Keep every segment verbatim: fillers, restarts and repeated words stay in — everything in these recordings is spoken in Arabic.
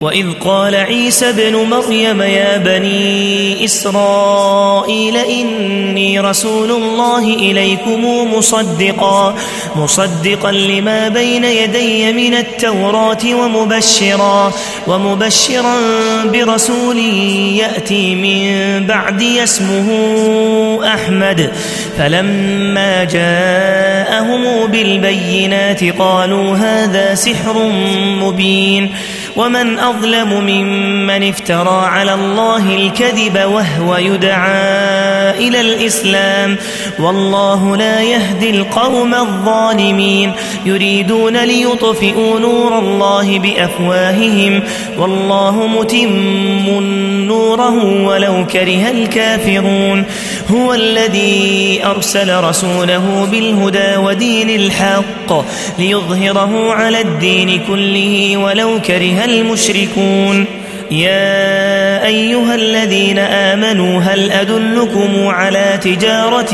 وإذ قال عيسى ابن مريم يا بني إسرائيل إني رسول الله إليكم مصدقا مصدقا لما بين يدي من التوراة ومبشرا ومبشرا برسول يأتي من بعدي اسمه أحمد فلما جاءهم بالبينات قالوا هذا سحر مبين ومن أظلم ممن افترى على الله الكذب وهو يدعى إلى الإسلام والله لا يهدي القوم الظالمين يريدون ليطفئوا نور الله بأفواههم والله متم نوره ولو كره الكافرون هو الذي أرسل رسوله بالهدى ودين الحق ليظهره على الدين كله ولو كره المشركون يا أيها الذين آمنوا هل أدلكم على تجارة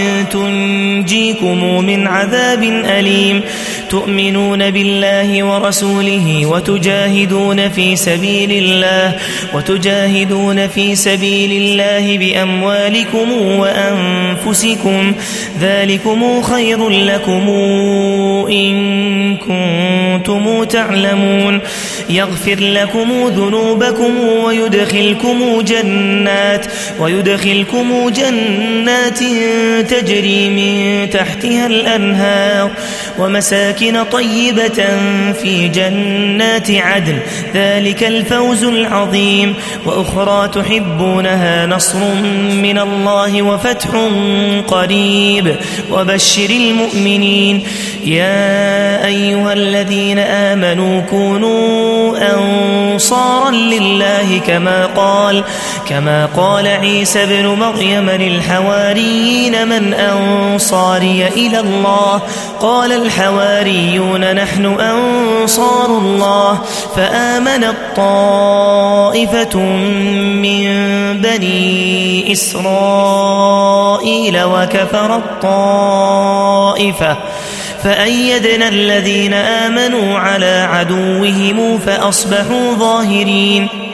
تنجيكم من عذاب أليم تؤمنون بالله ورسوله وتجاهدون في سبيل الله وتجاهدون في سبيل الله بأموالكم وأنفسكم ذلكم خير لكم إن كنتم تعلمون يغفر لكم ذنوبكم ويدخلكم جنات ويدخلكم جنات تجري من تحتها الأنهار ومساكن طيبة في جنات عدن ذلك الفوز العظيم وأخرى تحبونها نصر من الله وفتح قريب وبشر المؤمنين يا أيها الذين آمنوا كونوا أنصارا لله كما قال كما قال عيسى ابن مريم للحواريين من أنصاري إلى الله قال الحواريون نحن أنصار الله فآمنت طائفة من بني إسرائيل وكفرت طائفة فأيدنا الذين آمنوا على عدوهم فأصبحوا ظاهرين